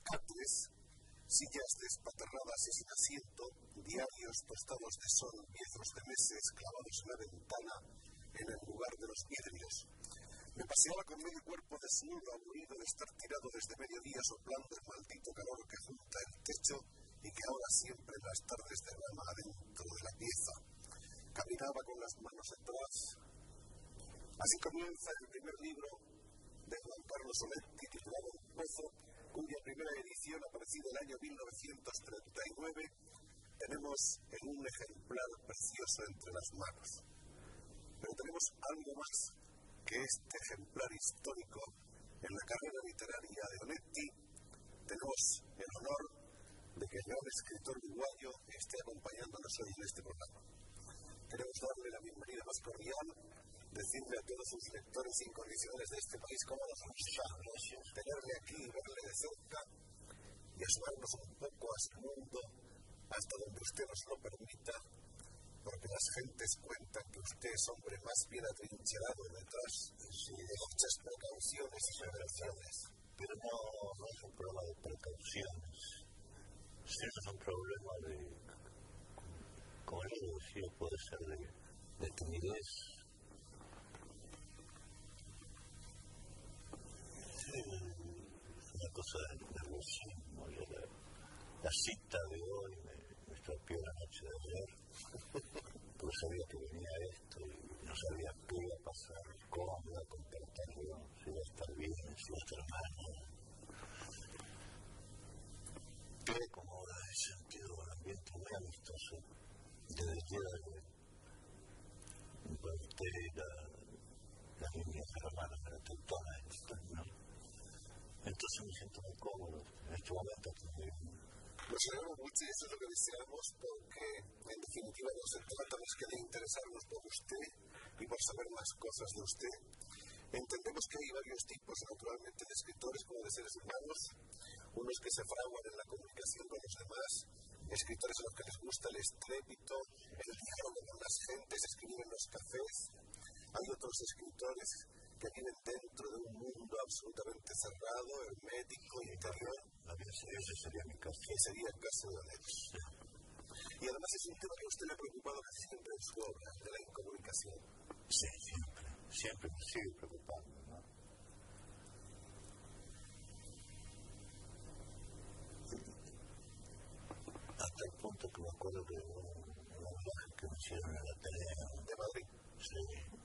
catres, sillas despatarradas y sin asiento, diarios tostados de sol, viejos de meses clavados en la ventana en el lugar de los vidrios. Me paseaba con medio cuerpo desnudo, aburrido de estar tirado desde mediodía soplando el maldito calor que junta el techo y que ahora siempre en las tardes derrama adentro de la pieza. Caminaba con las manos atrás. Así comienza el primer libro de Juan Carlos Onetti, titulado El Pozo, cuya primera edición, aparecida en el año 1939, tenemos en un ejemplar precioso entre las manos. Pero tenemos algo más que este ejemplar histórico en la carrera literaria de Onetti. Tenemos el honor de que el gran escritor uruguayo esté acompañándonos hoy en este programa. Queremos darle la bienvenida más cordial, decirle a todos sus lectores incondicionales de este país cómo nos gusta tenerle aquí, verle de cerca y asomarnos un poco a su mundo hasta donde usted nos lo permita, porque las gentes cuentan que usted es hombre más bien atrincherado detrás de muchas precauciones y revelaciones. Pero no es un problema de precauciones, es un problema de, como yo decía, puede ser de timidez. Es una cosa de nerviosismo. La cita de hoy me estropeó la noche de ayer, porque sabía que venía esto y no sabía qué iba a pasar, cómo iba a comportarlo, si iba a estar bien, si iba a estar mal. Quedé como en ese sentido un ambiente muy amistoso, desde el día de hoy. Me pregunté las líneas hermanas para todas estas, ¿no? Entonces me siento muy cómodo en este momento también. Nos alegramos mucho y eso es lo que deseamos, porque en definitiva no se trata más que de interesarnos por usted y por saber más cosas de usted. Entendemos que hay varios tipos, naturalmente, de escritores como de seres humanos, unos que se fraguan en la comunicación con los demás, escritores a los que les gusta el estrépito, el diálogo con las gentes, escribir en los cafés. Hay otros escritores que viven dentro de un mundo absolutamente cerrado, hermético, interior. Ese sería mi caso. Que sería el caso de Onetti. Y además es un tema que a usted le ha preocupado casi siempre en su obra, de la incomunicación. Sí, siempre me sigue preocupando, ¿no? Hasta el punto que me acuerdo de un viaje que me hicieron en la Ateneo de Madrid. Sí.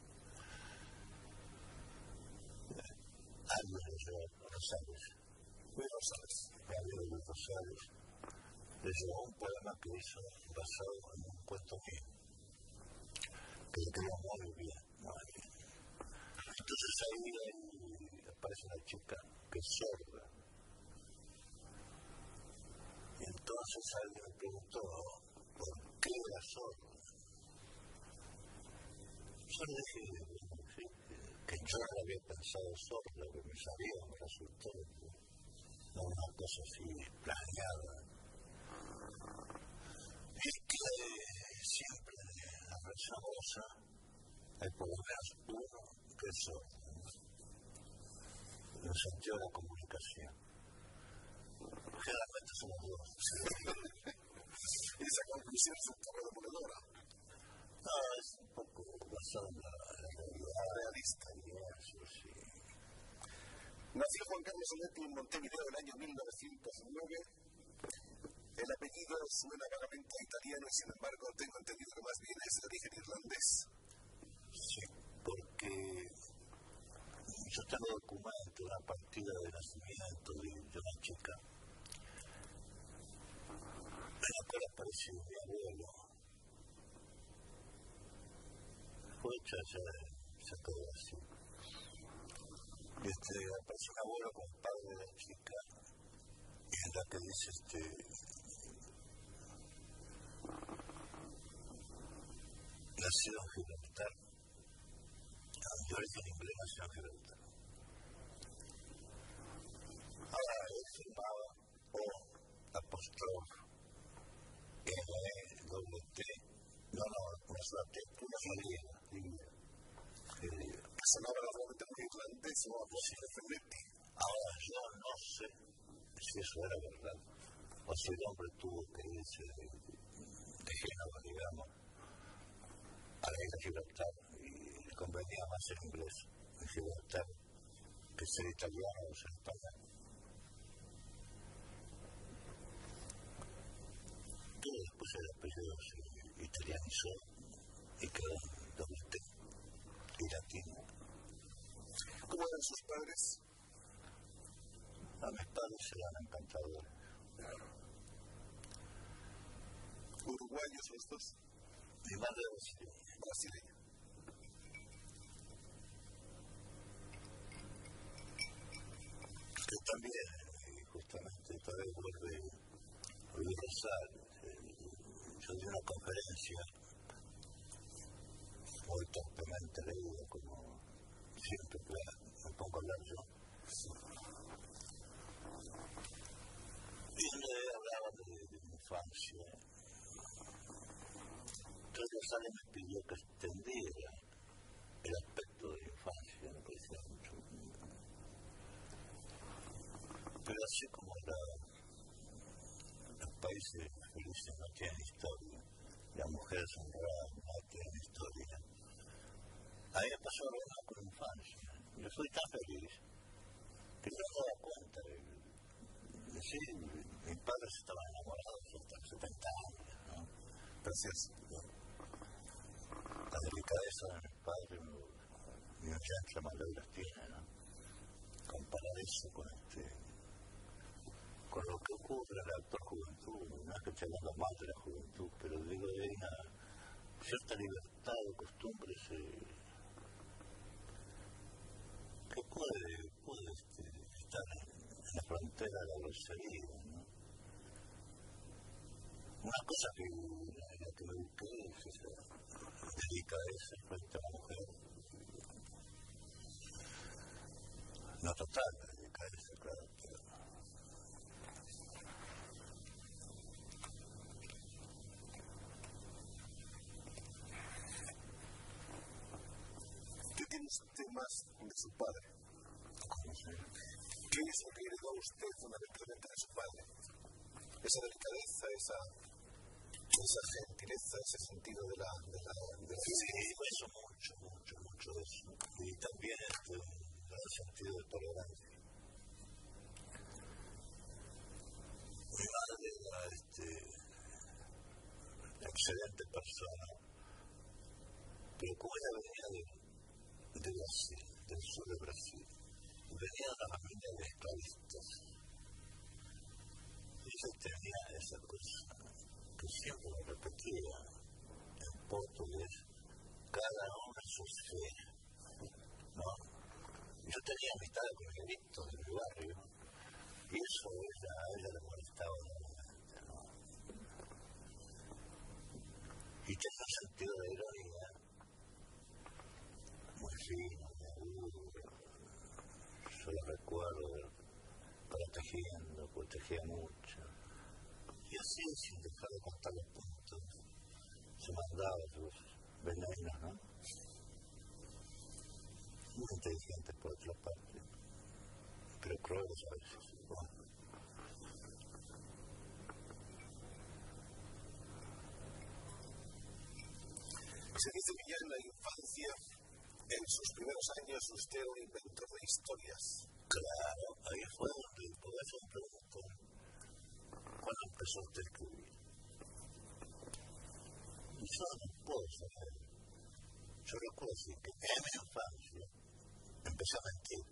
Algo de Rosales. Gabriel de Rosales le llevó un poema que hizo basado en un cuento mío, que le quedó muy bien, muy bien. Entonces ahí aparece una chica que es sorda. Y entonces alguien me preguntó por qué era sorda. Yo le dije que yo no había pensado sorda, que me sabía, me resultó una cosa así planeada. Y que siempre en la prensa rosa hay por lo menos uno que es sordo, en el sentido de la comunicación. Generalmente somos dos. ¿Y esa conclusión es un poco demoledora? No, es un poco basado en la realidad realista, sí. Nació Juan Carlos Onetti en Montevideo el año 1909. El apellido suena vagamente a italiano y sin embargo tengo entendido que más bien es de origen irlandés. Sí, porque yo tengo documento una partida de nacimiento de una chica en la cual apareció mi abuelo. Fue hecha ya todo así. Aparece un abuelo con padre de la chica y en la que dice nacido en Gibraltar, de origen inglés, nació en Gibraltar. Ahora él firmaba O apóstrofe N-T, no es la T, una familia. Que sonaba realmente muy irlandés o apóstrofe Onetti. Ahora yo no sé si eso era verdad, o si el hombre tuvo que irse de Génova, digamos, a la isla Gibraltar, y le convenía más ser inglés en Gibraltar que ser italiano o ser español. Todo después el apellido se italianizó y quedó en doble T y latino. ¿Cómo eran sus padres? A mis padres eran encantadores. ¿Uruguayos los dos? Mi madre era brasileña. Que también, justamente, todavía vuelve Luis Rosario. Yo di una conferencia muy torpemente leída, como siempre me pongo a hablar yo. Y donde hablaba de mi infancia. Entonces Rosario me pidió que extendiera el aspecto de la infancia, me parecía mucho. Pero así como los países felices no tienen historia, las mujeres honradas no tienen historia, a mí me pasó lo mismo con la infancia. Yo fui tan feliz que no me daba cuenta de sí, mis padres estaban enamorados hasta 70 años, ¿no? Gracias. La delicadeza de mis padres mi oyente mayor las tiene, ¿no? Comparar eso con lo que ocurre en la actual juventud, no es que esté hablando mal de la juventud, pero digo, hay una cierta libertad de costumbres que puede estar en la frontera de la grosería, ¿no? Una cosa que la que me busqué es esa delicadeza frente a la mujer. No total, la delicadeza, claro, pero ¿qué tiene usted más de su padre? no sé. ¿Qué es lo que heredó a usted fundamentalmente de su padre? Esa delicadeza, esa gentileza, ese sentido de la Sí, eso mucho de eso. Y también el sentido de tolerancia. Mi madre era excelente persona, pero como ella venía de Brasil, del sur de Brasil, venía de una familia de esclavistas, ella tenía esa cosa que siempre me repetía en portugués, cada uno en su esfera, ¿no? Yo tenía amistad con el delito de mi barrio, y eso a ella le molestaba enormemente, ¿no? Y tenía un sentido de ironía muy fino, muy agudo. Yo lo recuerdo protegiendo, protegía mucho. Y así, sin dejar de contar los puntos, se mandaba sus venenos, ¿no? Muy inteligentes por otra parte, pero crueles a veces. Bueno. Se dice que ya en la infancia, en sus primeros años, usted era un inventor de historias. Claro, ahí fue donde por eso me preguntó cuándo empezó usted a escribir. Y yo no puedo saber. Yo recuerdo decir que en mi infancia empecé a mentir.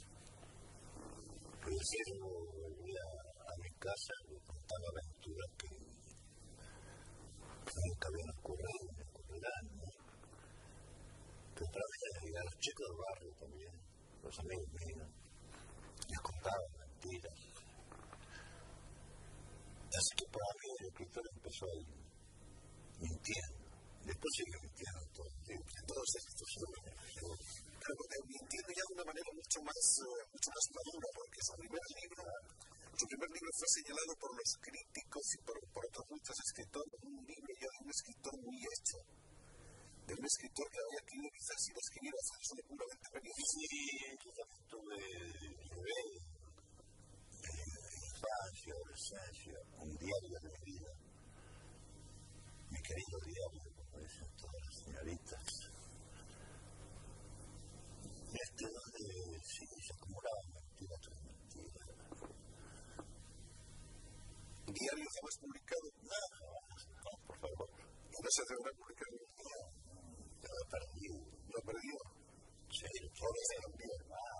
Pero si yo volvía a mi casa y contaba aventuras que nunca habían ocurrido ni ocurrirán, ¿no? Pero para mí, y a los chicos del barrio también, los amigos míos, les contaba mentiras. Así que para mí el escritor empezó ahí, mintiendo. Después sigue mintiendo todo el tiempo. Todos estos pero mintiendo ya de una manera mucho más madura, porque su primer libro fue señalado por los críticos y por otros muchos escritores, un libro ya de un escritor muy hecho, de un escritor que había querido quizás ir a escribir a hacer solo puramente periodismo. Sí, yo también tuve infancia, adolescencia, un diario de mi vida, mi querido diario, como dicen todas las señoritas, donde sí se acumulaban mentira tras mentira. ¿Diario jamás publicado? Nada, jamás, no, por favor. ¿Y no se atreverá a publicar un día? Ya lo he perdido. ¿Lo perdió? Sí, todo se cambió.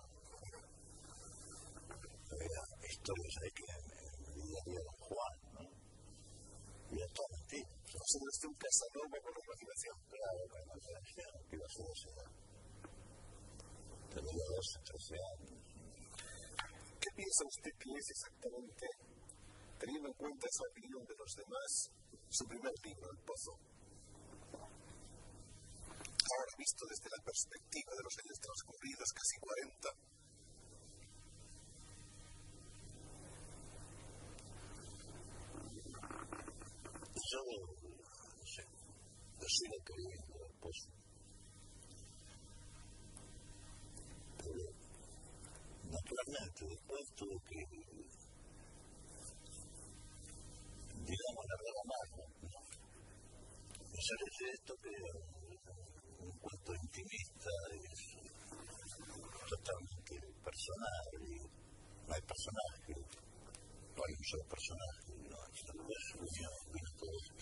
Había historias ahí que me diría Don Juan, ¿no? Y era todo mentira. O sea, usted un Casanova con la imaginación. Claro, con la imaginación, que iba a ser esa edad. Tenía 12, 13 años. ¿Qué piensa usted que es exactamente, teniendo en cuenta esa opinión de los demás, su primer libro, El Pozo? Ahora visto desde la perspectiva de los años transcurridos, casi 40, yo, no sé, yo sigo queriendo El Pozo. Pero, naturalmente, después tuve que, digamos, largar la mano, ¿no? Y sale de esto que era un cuento intimista, es totalmente personal, y no hay personaje, no hay un solo personaje, no, es vino todo esto.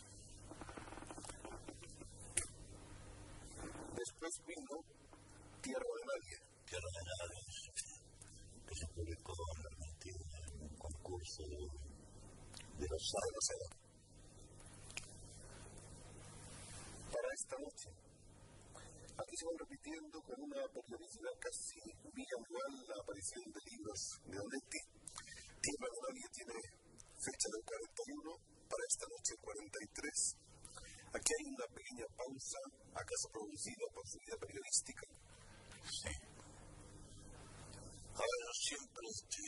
Después vino Tierra de Nadie. Tierra de Nadie, que se publicó en Argentina en un concurso de los sábados. Para esta noche, aquí se van repitiendo con una periodicidad casi bianual la aparición de libros de Onetti. Tierra de Nadie tiene fecha del 41, para esta noche 43. Aquí hay una pequeña pausa, acaso producida por su vida periodística. Sí. Ahora yo siempre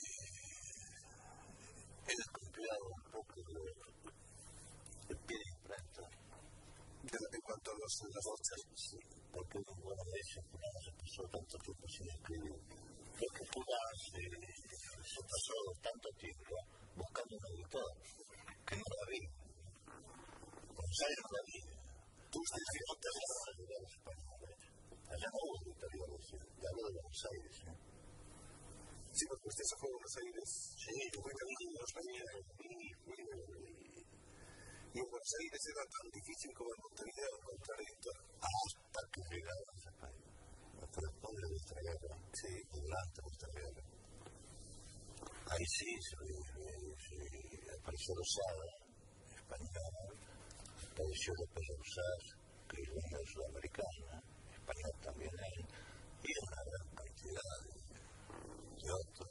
he desconfiado un poco del pie de imprenta. En cuanto a las noches. Sí, porque bueno, no se pasó tanto tiempo sin escribir. Creo que se pasó tanto tiempo buscando un editor que no la vi. González no la vi. Tú estás diciendo que no la vi a los españoles. Allá no hubo editoriales, ya hablo de Buenos Aires. Sí, porque usted se fue a Buenos Aires. Sí, yo fui también a Buenos Aires. Y en Buenos Aires era tan difícil como en Montevideo encontrar editor. Hasta que llegaron a ese país. Hasta después de nuestra guerra. Sí, durante nuestra guerra. Ahí sí, apareció Rosada, española, apareció López de Rosas, que es una sudamericana, español también él, y una gran cantidad de otros.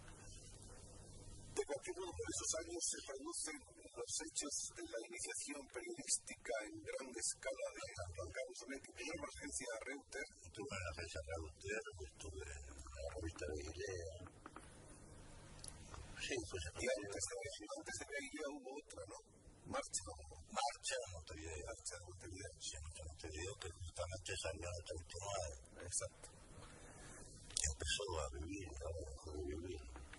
De cualquier modo, por esos años se producen los hechos de la iniciación periodística en gran escala de Juan Carlos Onetti. Primero en la agencia Reuter. Estuve en la agencia Reuter, estuve en la revista de Guilea. Sí, pues y antes de Guilea hubo otra, ¿no? Marcha de Montevideo. Sí, Montevideo, que justamente salió en el 39. Exacto. Y empezó a vivir, ahora dejó de vivir.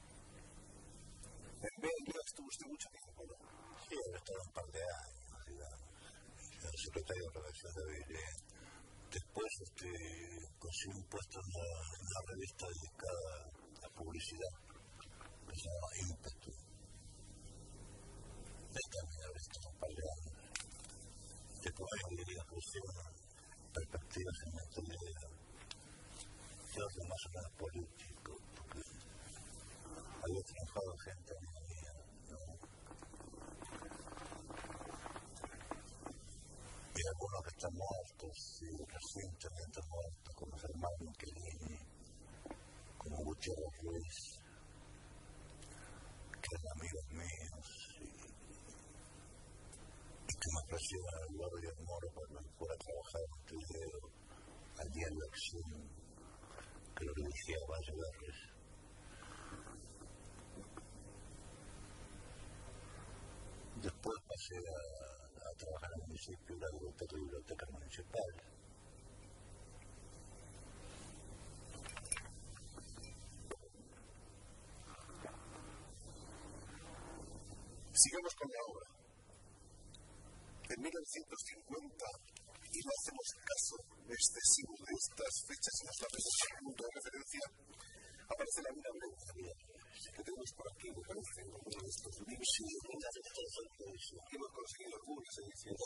En Guilea estuvo usted mucho tiempo, ¿no? Sí, he estado un par de años, digamos. Era secretario de redacción de Guilea. Después conseguí un puesto en una revista dedicada a publicidad, que se llama Ímpetu. Ahí también he estado un par de años. Después me ofrecieron perspectivas en Montevideo, de orden más o menos político, porque había trabajado gente amiga mía, ¿no? Y algunos que están muertos, y recientemente muertos, como Germán Michelini, como Gutiérrez Ruiz, que eran amigos míos, y que me ofrecieron al Guardia de Moro para que fuera a trabajar en Montevideo, al diario Acción, que lo dirigía Valle Verres. Después pasé a trabajar en el municipio, en la biblioteca municipal. Sigamos con la obra. En 1950, y no hacemos caso excesivo de estas fechas y nos hacemos un punto de referencia, aparece La vida breve, que tenemos por aquí, me parece, en uno de estos libros. Sí, hemos conseguido algunas ediciones.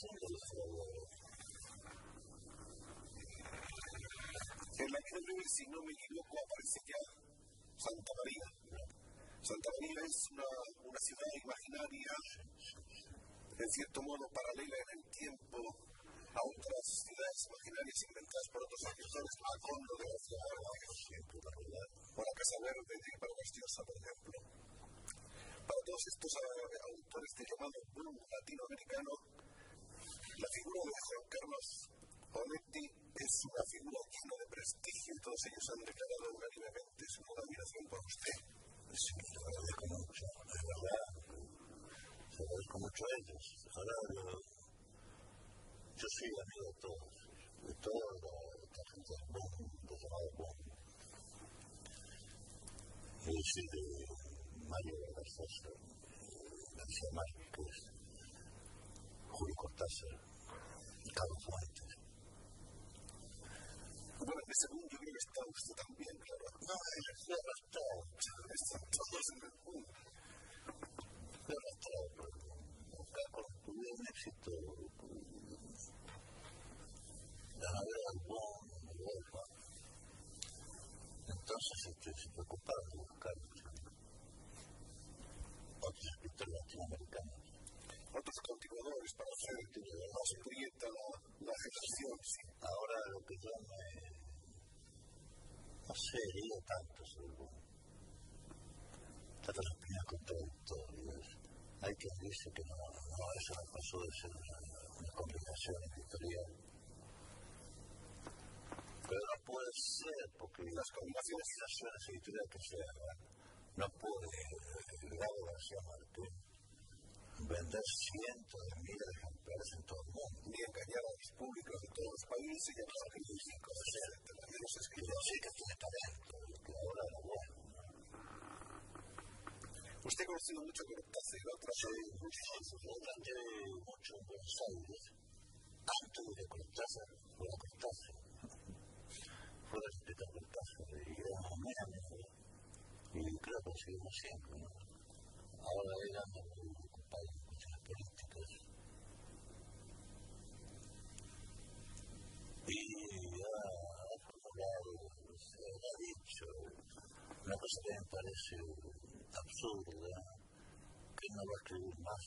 En La vida breve, si no me equivoco, aparece ya Santa María. Santa María es una ciudad imaginaria, en cierto modo paralela en el tiempo a otras ciudades imaginarias inventadas por otros escritores, Macondo de la ciudad o la Casa Verde de Vargas por ejemplo. Para todos estos autores de llamado boom latinoamericano, la figura de Juan Carlos Onetti es una figura llena de prestigio y todos ellos han declarado unánimemente su admiración por usted. Sí, lo agradezco mucho, es verdad, se agradezco mucho a ellos. Ahora yo soy amigo de todos, la gente del boom, del llamado boom. Es decir, de Mario Garzosa, García Márquez, Julio Cortázar, Carlos Fuentes. Bueno, en ese boom yo creo que está usted también, claro. No, Están todos en el boom. Me he arrastrado, pero acá cuando tuve un éxito, ganadera del boom, de Europa, entonces se preocuparon de buscar otros escritores latinoamericanos. Otros continuadores para hacer más prieta la generación. Sí. Ahora lo que yo no sé, he leído tanto sobre el boom. Tantas opiniones contradictorias. Hay quien dice que no, eso no pasó de ser una combinación editorial. Pero no puede ser, porque las combinaciones editoriales que se hagan, no puede Gago García Márquez vender cientos de miles de ejemplares en todo el mundo, ni engañar a los públicos de todos los países y a los críticos, de los escritores. Sí que tiene talento, que ahora era bueno. Usted ha conocido mucho a Cortázar, Yo traté mucho en Buenos Aires, antes de Cortázar, fuera Cortázar, fuera escritor Cortázar, y éramos muy amigos, y creo que lo seguimos siempre, ¿no? Ahora él anda muy ocupado en cuestiones políticas, y ha formulado, ha dicho, una cosa que me parece absurda, que no va a escribir más,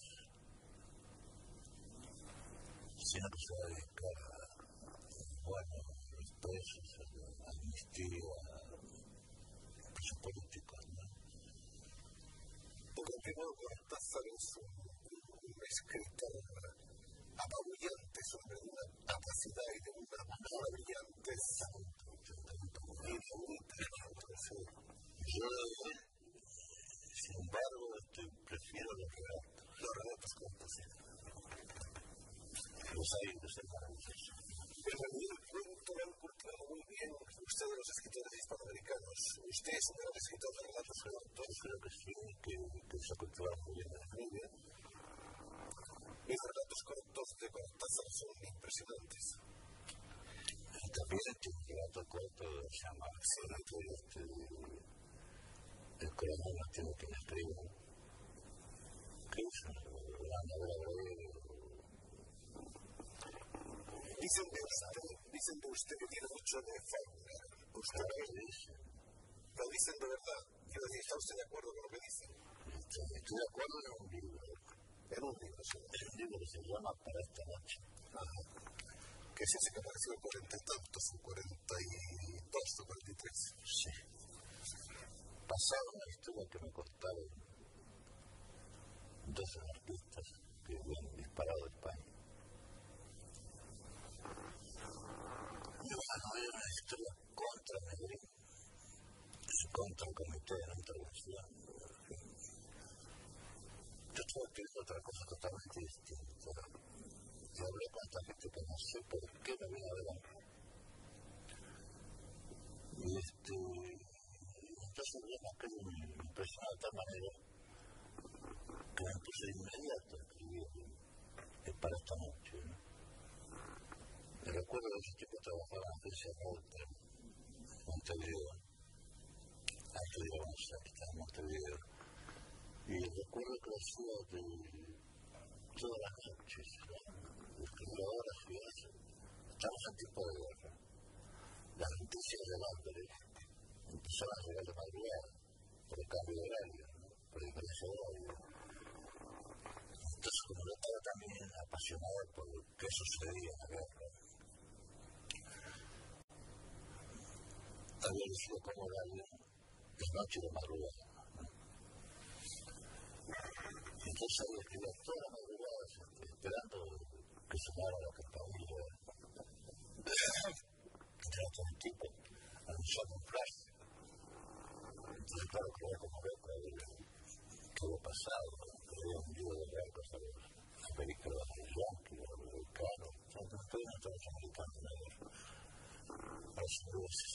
sino que se va a dedicar a, los presos, a la amnistía, a presos políticos, ¿no? Por otro lado, Cortázar es un escritor apabullante, sobre una capacidad y de una brillantez inaudita. Yo, sin embargo, prefiero los relatos cortos. Los hay de ser maravillosos. En realidad, el cuento lo han cultivado muy bien usted de los escritores hispanoamericanos. Usted es un gran escritor de relatos cortos. Creo que sí, que se ha cultivado muy bien. Muy bien. Los relatos cortos de Cortázar son impresionantes. Y también un relato corto se llama El coronel Martínez que me escribe, que es una novela breve. Dicen de usted que tiene mucho de Faulkner. ¿Usted qué dice? Lo dicen de verdad. Quiero decir, ¿está usted de acuerdo con lo que dicen? Estoy de acuerdo en un libro. En un libro, sí. Es un libro que se llama Para esta noche. Ajá. Que es ese que apareció en 40 y tantos, en 42 o 43. Sí. Pasaba una historia que me contaron 12 artistas que habían disparado a España. Y bueno, era una historia contra Madrid, contra el Comité de la Intervención. Yo estaba escribiendo otra cosa totalmente distinta. Y hablé con esta gente que no sé por qué me vino a ver a mí. Y entonces, bueno, aquello me impresionó de tal manera que me puse de inmediato escribir para esta noche, ¿no? Me recuerdo que ese tipo trabajaba en la agencia Reuter, Montevideo, antes de avanzar, que estaba en Montevideo. Y recuerdo que lo hacía de todas las noches, ¿no? Escribía horas y horas. Estamos en tiempo de guerra. Las noticias del hambre empezaban a llegar de madrugada por el cambio de horario, ¿no? Por la diferencia de horario. Entonces, como yo estaba también apasionado por qué sucedía en la guerra, había elegido como horario de noche y de madrugada, ¿no? Entonces había escrito todas las madrugadas esperando que sonara la campanilla. Entraba todo el tiempo anunciando un flash. Entonces, claro, creía como loco de qué había pasado, que había hundido de barcos a los americanos, a los yanquis, a los americanos. Todos los norteamericanos en la guerra, a los ingleses.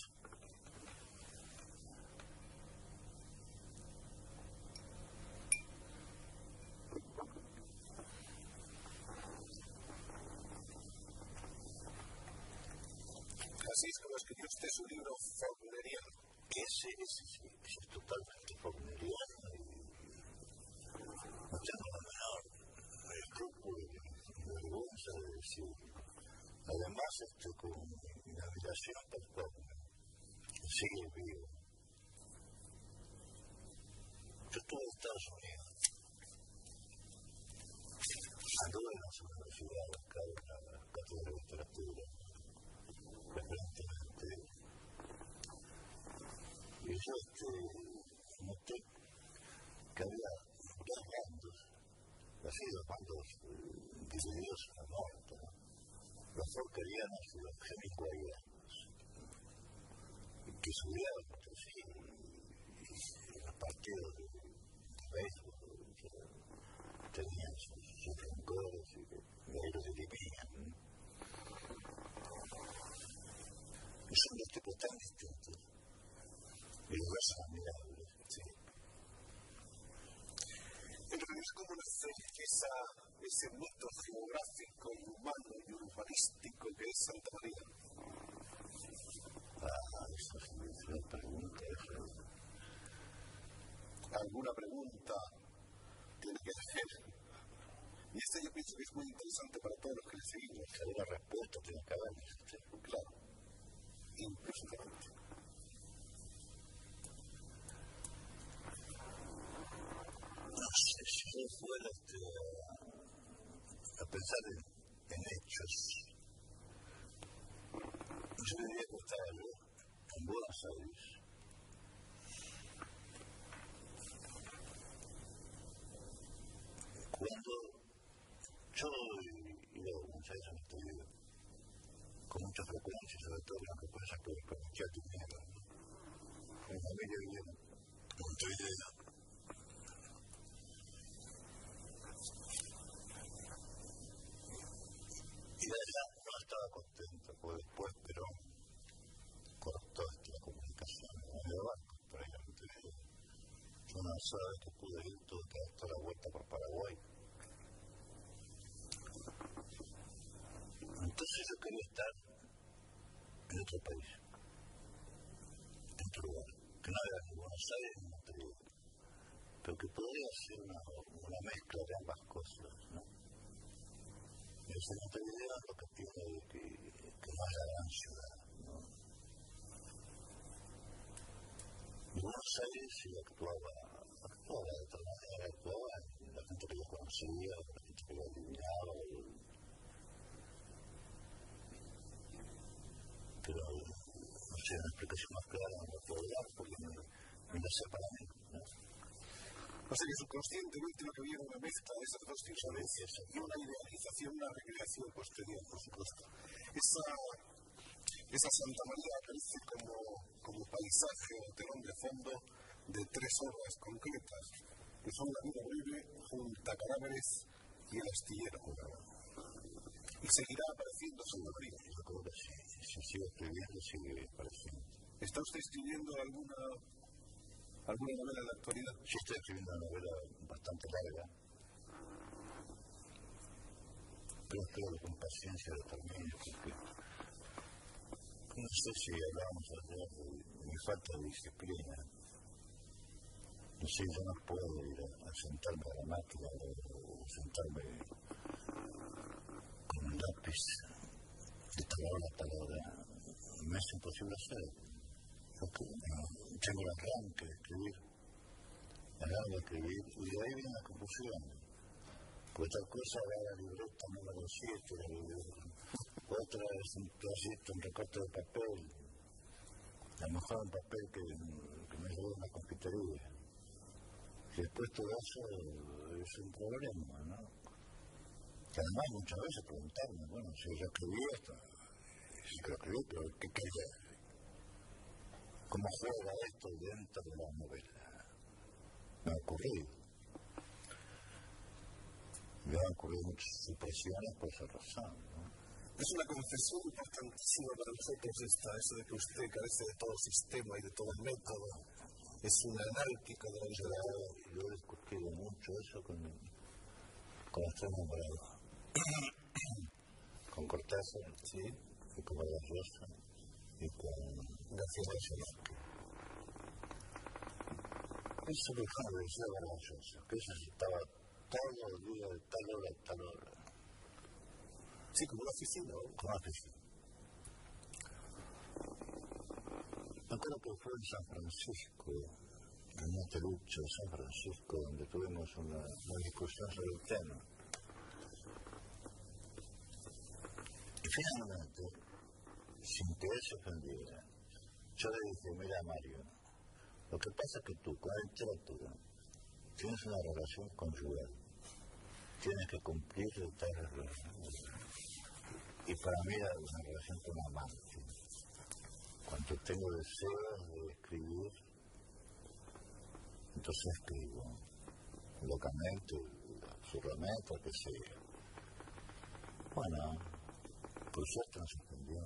Así es como escribió usted su libro Faulkneriano. Ese es totalmente faulkneriano y no tengo la menor escrúpulo ni vergüenza de decir. Además, con mi admiración por Faulkner, que sigue vivo. Yo estuve en Estados Unidos, anduve en las universidades, cada una de las cátedras de literatura, preferentemente. Y yo noté que había dos bandos, así dos bandos divididos en el norte, ¿no? Los faulknerianos y los hemingwayanos, que subían entre sí y los partidos de béisbol tenían sus rencores y ahí los dirimían. Y son dos tipos tan distintos. Y los dos son admirables, ¿sí? En realidad, ¿cómo nace ese mito geográfico, humano y urbanístico que es Santa María? Esa es una pregunta. ¿Alguna pregunta tiene que hacer? Y esta yo pienso que es muy interesante para todos los que le seguimos. ¿Alguna respuesta tiene que haber? ¿Sí? Claro. Impresionante. No sé, si yo fuera a pensar en hechos, yo diría que estaba yo en Buenos Aires, cuando yo iba a Buenos Aires en este video, con mucha frecuencia, sobre todo en lo que pasa con mucha dinero. Mi familia vivía en Montevideo. Y de allá no estaba contento, porque después Perón cortó la comunicación de barcos para ir a Montevideo. Yo una vez que pude ir, tuve que dar toda la vuelta por Paraguay. Entonces yo quería estar en otro país, en otro lugar, que no era ni Buenos Aires ni Montevideo, pero que podría ser una mezcla de ambas cosas, ¿no? Y ese Montevideo es lo que tiene que no es la gran ciudad, ¿no? Y Buenos Aires sí actuaba de otra manera, actuaba la gente que lo conocía, la gente que lo adivinaba, pero no sé, una explicación más clara no la puedo dar porque me la sé para mí, ¿no? O sea que subconscientemente lo que había era una mezcla de esas dos diferencias y una idealización, una recreación posterior, por supuesto. Esa Santa María aparece como paisaje o telón de fondo de tres obras concretas, que son La vida breve, Junta cadáveres y El astillero. Y seguirá apareciendo Santa María. Yo creo que si sigo escribiendo, sigue apareciendo. ¿Está usted escribiendo alguna novela en la actualidad? Sí, estoy escribiendo una novela bastante larga, Pero espero con paciencia lo termine, porque no sé si hablábamos ayer de mi falta de disciplina. No sé, yo no puedo ir a sentarme a la máquina o sentarme con un lápiz de palabra a palabra. Me es imposible hacer. Porque tengo el arranque de escribir, y de ahí viene la confusión. Porque tal cosa va a la libreta número 7, otra es un pedacito, un recorte de papel, a lo mejor un papel que me llevó a una confitería. Y después todo eso es un problema, ¿no? Que además muchas veces preguntarme, bueno, si yo escribí esto, sí que lo escribí, pero ¿qué quería? ¿Cómo juega esto dentro de la novela? Me ha ocurrido muchas supresiones por esa razón, ¿no? Es una confesión importantísima para nosotros eso de que usted carece de todo sistema y de todo método. Es un anárquico de la literatura. Yo he discutido mucho eso con Extremo Bravo, con Cortázar, sí, y con Vargas Llosa, y con García Márquez. Eso lo decía Vargas Llosa, que eso estaba todo el día de tal hora a tal hora. Sí, como una oficina, ¿no? Como una oficina. Me acuerdo que fue en San Francisco, en un telucho de San Francisco, donde tuvimos una discusión sobre el tema. Y finalmente, sin que él se ofendiera, yo le dije, mira Mario, lo que pasa es que tú con la literatura tienes una relación conyugal, tienes que cumplir detalles relaciones. Y para mí era una relación con un amante. Cuando tengo deseos de escribir, entonces escribo locamente, absurdamente, lo que sea. Bueno, por suerte no se entendió.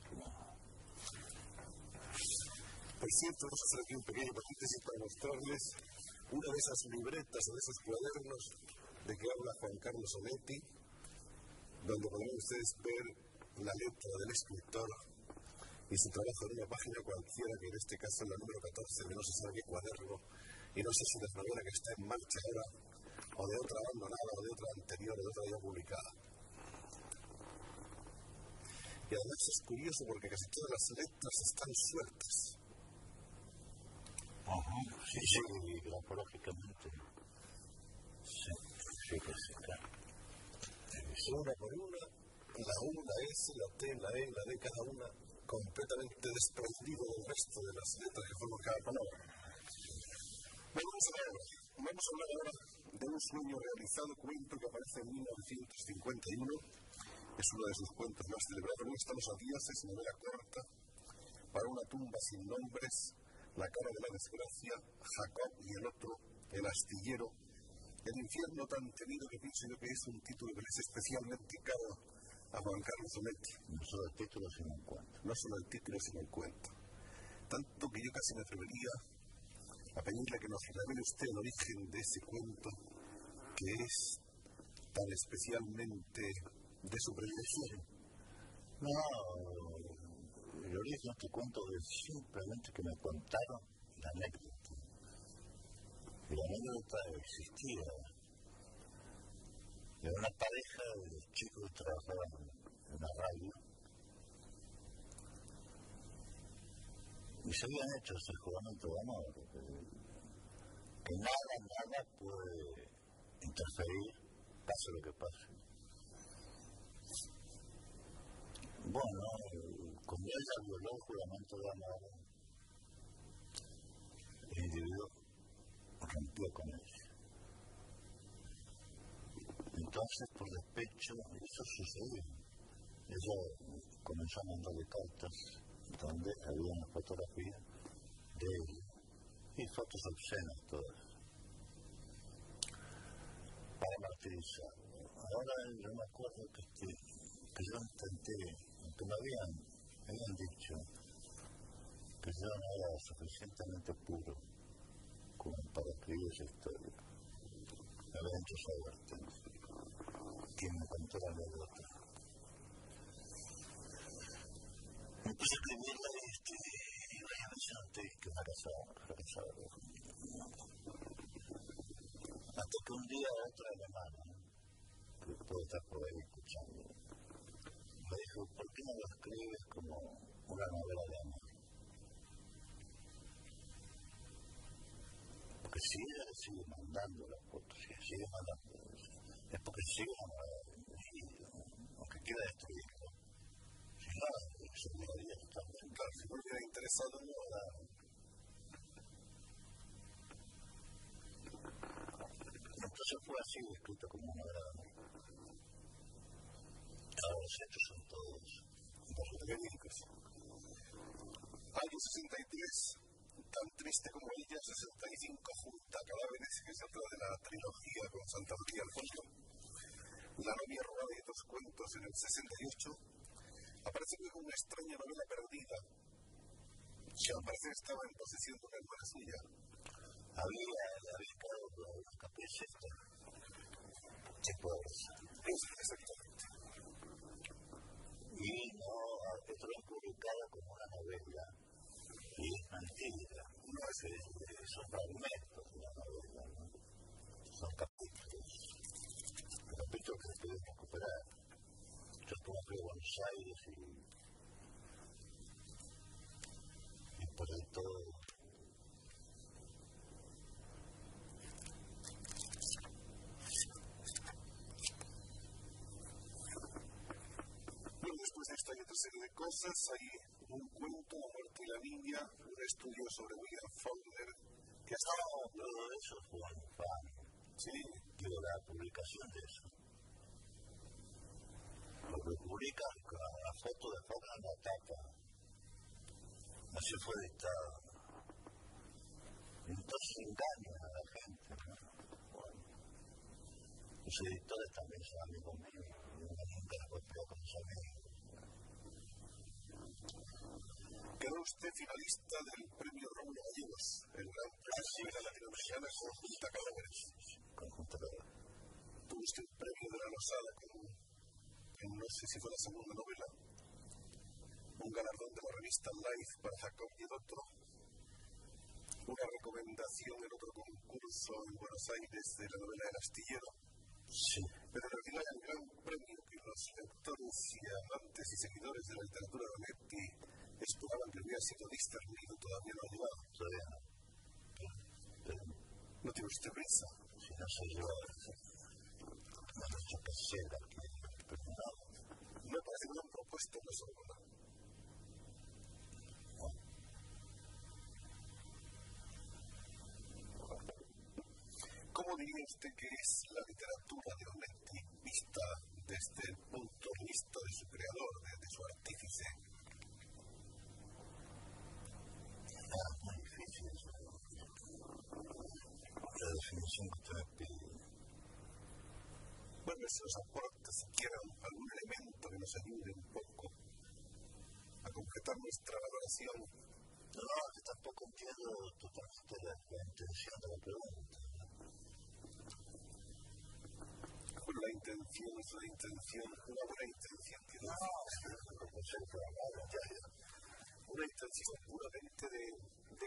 Por cierto, vamos a hacer aquí un pequeño paréntesis para mostrarles una de esas libretas o de esos cuadernos de que habla Juan Carlos Onetti, donde podrán ustedes ver la letra del escritor y su trabajo en una página cualquiera, que en este caso es la número 14, que no se sabe qué cuaderno, y no sé si de la novela que está en marcha ahora, o de otra abandonada, o de otra anterior, o de otra ya publicada. Y además es curioso porque casi todas las letras están sueltas. Sí, grafológicamente. Sí, claro. Una por una, la U, la S, la T, la E, la D, cada una completamente desprendido del resto de las letras que forman cada palabra. Vamos a hablar ahora de Un sueño realizado, cuento que aparece en 1951. Es uno de sus cuentos más celebrados. Hoy estamos a dioses, novela corta, para una tumba sin nombres, La cara de la desgracia, Jacob y el otro, El astillero, El infierno tan temido, que pienso yo que es un título que es especialmente caro a Juan Carlos Onetti. No solo el título, sino el cuento. No solo el título, sino el cuento. Tanto que yo casi me atrevería a pedirle que nos revele usted el origen de ese cuento, que es tan especialmente de su predilección. No, el origen de este cuento es simplemente que me contaron la anécdota. Y la anécdota existía. Era una pareja de chicos que trabajaban en una radio y se habían hecho ese juramento de amor, que nada puede interferir, pase lo que pase. Bueno, cuando ella violó el juramento de amor, el individuo rompió con ella. Entonces, por despecho, eso sucedió. Ella comenzó a mandarle cartas donde había una fotografía de él y fotos obscenas todas para martirizarlo. Ahora yo me acuerdo que yo intenté, aunque me habían dicho que yo no era suficientemente puro como para escribir esa historia. Me habían hecho esa advertencia. quien me contó la anécdota. Me puse a escribirla y vaya pensando que fracasaba. Hasta que un día otra alemana, que puede estar por ahí escuchando, me dijo, ¿por qué no lo escribes como una novela de amor? Porque si ella le sigue mandando las fotos, si ella sigue mandando, es porque sigue enamorada de mí, aunque quiera destruirlo. Si no, se miraría también. Claro, si no hubiera interesado, no era. Entonces fue así, escrito como una novela de amor. Ahora los hechos son todos verídicos. Año 63, tan triste como ella, 65 junta cadáveres, que es otra de la trilogía con Santa María Alfonso. La novia robada y otros cuentos en el 68. Aparece luego una extraña novela perdida, que al parecer estaba en posesión de una hermana suya. había quedado por una capilleta de pobreza. Exactamente. Y no, esto lo han publicado como una novela, y es mentira, no son fragmentos de la novela, ¿no? Son capítulos que se pueden recuperar. Yo estuve aquí en Buenos Aires y por ahí todo. Después de esto hay otra serie de cosas, hay un cuento, La muerte y la niña, un estudio sobre William Faulkner, que hasta... No, todo eso fue un fan. Sí. Digo, la publicación de eso. Lo que publican con la foto de Faulkner en la tapa. Así fue editado. Entonces engañan a la gente, ¿no? Bueno, los editores también son amigos míos. Yo nunca la golpeo con mis amigos. Quedó usted finalista del premio Rómulo Gallegos, el gran premio latinoamericana con Junta Cadáveres. Tuvo usted un premio de la Rosada con no sé si fue la segunda novela, un galardón de la revista Life para Jacob y el otro, una recomendación en otro concurso en Buenos Aires de la novela El Astillero. Sí. Pero en realidad el gran premio que los lectores y amantes y seguidores de la literatura de Onetti esperaban que hubiera sido discernido, todavía no ha llegado. Todavía no. Pero ¿No tiene usted prisa? Si no soy yo, no he hecho que sea pero no. Me parece que no han propuesto la Sorbona. ¿Cómo diría usted que es la literatura de Onetti vista desde el punto de vista de su creador, de su artífice? Muy difícil eso. La definición que usted me pide. Bueno, si nos aporta siquiera algún elemento que nos ayude un poco a completar nuestra valoración. No, que tampoco entiendo totalmente la intención de la pregunta. Bueno, la intención es una intención, una buena intención. Una intención puramente de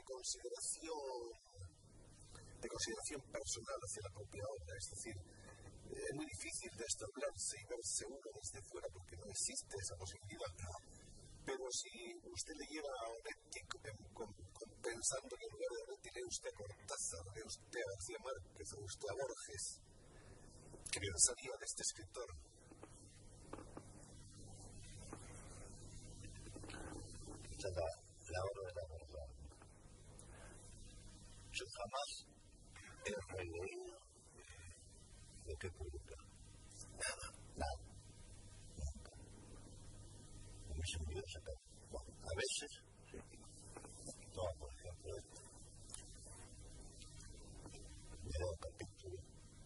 consideración personal hacia la propia obra, es decir, es muy difícil desdoblarse y verse uno desde fuera porque no existe esa posibilidad. Pero si usted leyera a Onetti pensando que en lugar de Onetti lee usted a Cortázar, lee usted a García Márquez, lee usted a Borges, ¿qué pensaría de este escritor? Esta es la obra de la verdad. Yo jamás he releído lo que publica. Nada. Nunca. Me se me olvidó sacar. Bueno, a veces, sí. Toma, por ejemplo, esto. Me da un capítulo.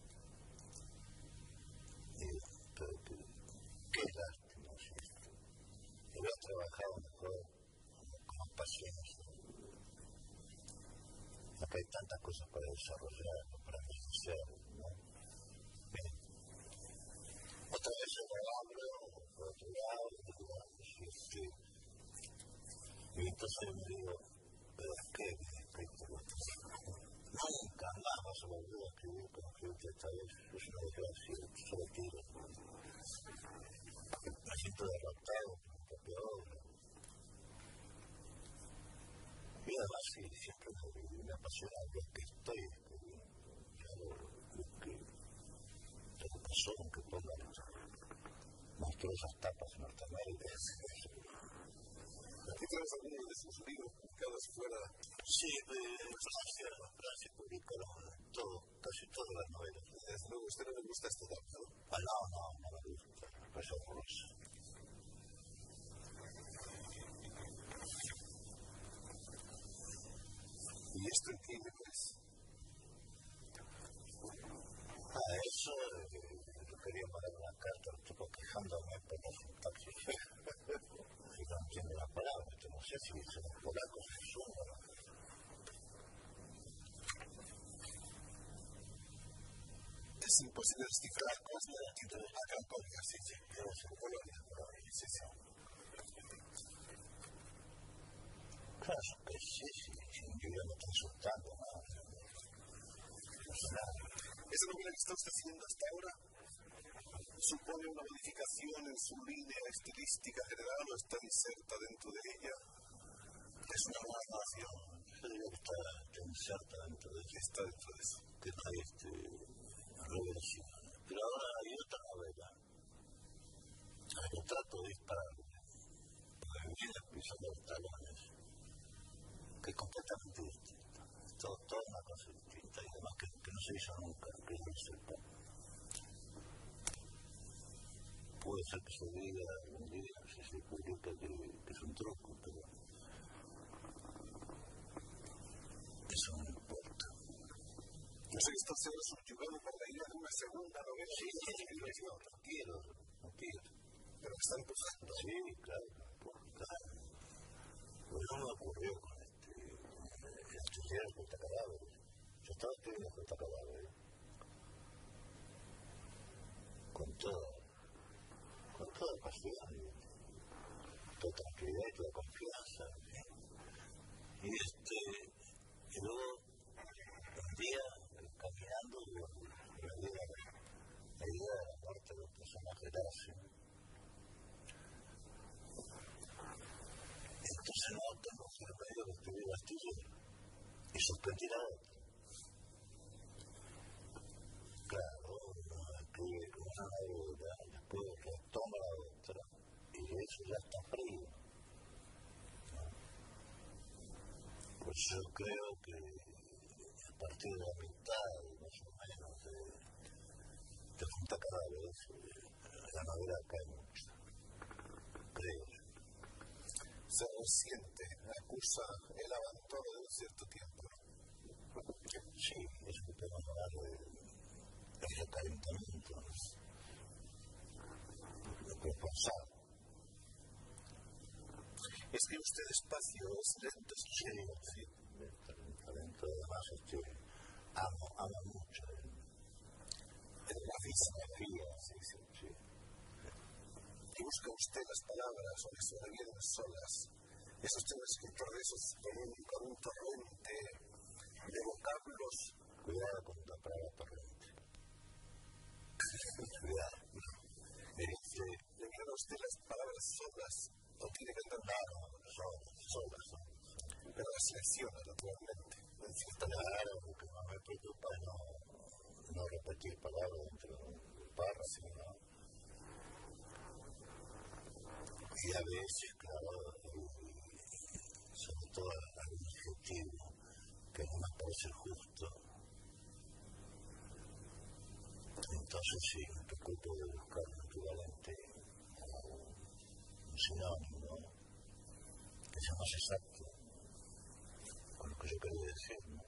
Pero qué lástima, sí. Hubiera trabajado mejor, con más paciencia. Acá hay tantas cosas para desarrollar, para beneficiar, ¿no? Bien. Otra lados, y entonces yo me digo, pero es que nunca más vas a volver a escribir como escribiste esta vez, es una desgracia, solo tiro. Me siento derrotado por mi propia obra. Y además sí, siempre me apasiona lo que estoy escribiendo, lo que pasó, aunque pongan monstruosas tapas norteamericanas. ¿Y tienes alguno de sus libros publicados fuera? Sí, Francia publicaron casi todas las novelas. Desde luego, ¿a usted no le gusta estudiar, no? No me gusta, me parece horroroso. ¿Y esto en qué me parece? Eso yo quería mandar una carta al tipo quejándome por los taxis. Si no entiendo la palabra, no sé si dicen los polacos en húngaro. Es imposible descifrar Constantino a Cracovia, sí, Polonia, sí. Claro que sí, yo ya me estoy insultando, ¿no? ¿Esa novela que está usted siguiendo hasta ahora supone una modificación en su línea estilística general o está inserta dentro de ella? Es una modificación. Yo diría que está inserta dentro de ella. Está dentro de eso. Que no hay reversión. Pero ahora hay otra novela a la que trato de disparar, porque me viene pisando los talones, que es completamente distinta. Toda una cosa distinta y además que no se hizo nunca, que es el pan. Puede ser que se diga algún día, si se publica que es un truco, pero eso no me importa. No sé, esto se ha subyugado por la idea de una segunda novela. Sí, no quiero. Pero me está empujando. Sí, claro. Pues no me ocurrió con estudiar el Cuentacadáveres. Yo estaba escribiendo el Cuentacadáveres con toda pasión, toda tranquilidad y toda confianza. Y luego, un día, caminando, la idea de la muerte del personaje Darcy. Entonces no tengo que remedio de escribir Bastille y suspendí la otra. Claro, escribe como una novela, después retoma la otra y eso ya está frío. Pues yo creo que a partir de la mitad, más o menos, de Cuentacadáveres, la novela cae mucho, creo. Se resiente, acusa el abandono de un cierto tiempo. Sí, es un tema moral del recalentamiento, lo propensado. Es que usted despacio, es lento, es chido, sí. Talento, además, ama mucho la filosofía, sí. Y busca usted las palabras o le sobrevienen solas. Es usted un escritor de esos con un torrente de vocablos. Cuidado con la palabra torrente. Cuidado. ¿Le vienen a usted las palabras solas o tiene que andar solas? Pero las selecciona naturalmente. Claro, lo que más me preocupa es no repetir palabras dentro de un párrafo, ¿no? Y a veces, claro, sobre todo algún objetivo que no me parece justo. Entonces sí, me preocupo de buscar un equivalente, un sinónimo, que sea más exacto con lo que yo quería decir, ¿no?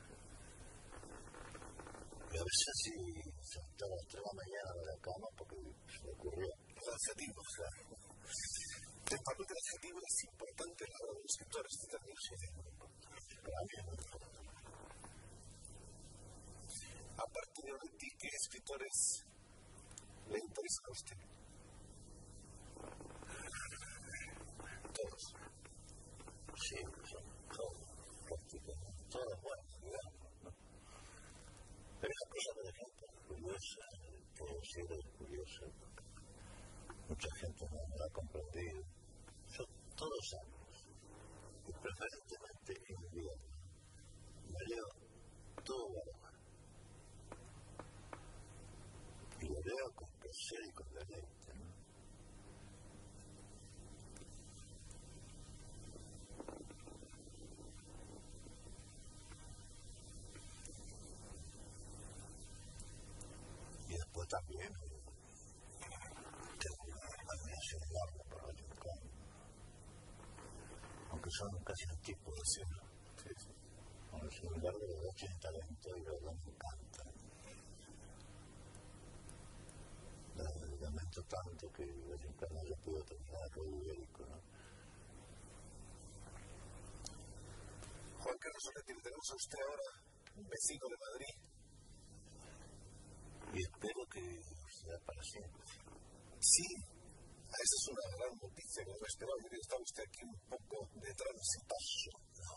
Y a veces sí saltar a las 3 de la mañana de la cama porque se me ocurrió. Los adjetivos, claro. El papel del adjetivo es importante en la hora de los escritores, también sí. Para mí es muy importante. A partir de ¿qué escritores le interesan a usted? que decir es curioso, porque mucha gente no lo ha comprendido. Yo todos los años, y preferentemente en invierno, me leo todo Guadalajara. Y lo leo con placer y con deleite, ¿no? Y después también tengo una admiración enorme por la Gincana, aunque son casi un tipo de cielo. Sí, sí. Bueno, sin embargo, los dos tienen talento y los dos me encantan. Lamento tanto que la Gincana haya podido terminar a Raúl Ibérico, ¿no? Juan Carlos Orretti, tenemos a usted ahora un vecino de Madrid. Y espero que sea para siempre. Sí, esa es una gran noticia que no esperaba. Mire, está usted aquí un poco de transitazo.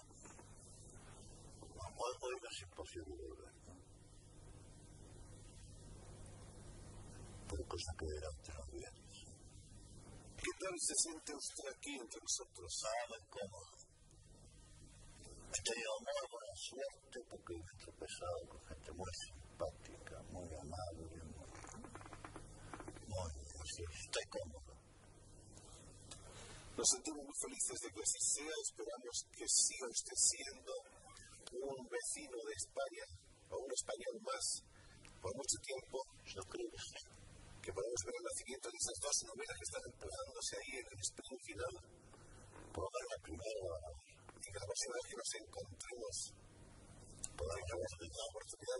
No, hoy no es imposible volver, ¿no? Pero cosa que verá usted los viernes. ¿Qué tal se siente usted aquí entre nosotros? Muy cómodo. He tenido muy buena suerte porque me he tropezado con gente muy simpática, muy amable, muy así. Estoy cómodo. Nos sentimos muy felices de que así sea. Esperamos que siga usted siendo un vecino de España o un español más por mucho tiempo. Yo creo que sí. Que podemos ver el nacimiento de esas dos novelas que están empleándose ahí en el sprint final. Por lo menos la primera, y que la próxima vez que nos encontremos podamos tengamos la oportunidad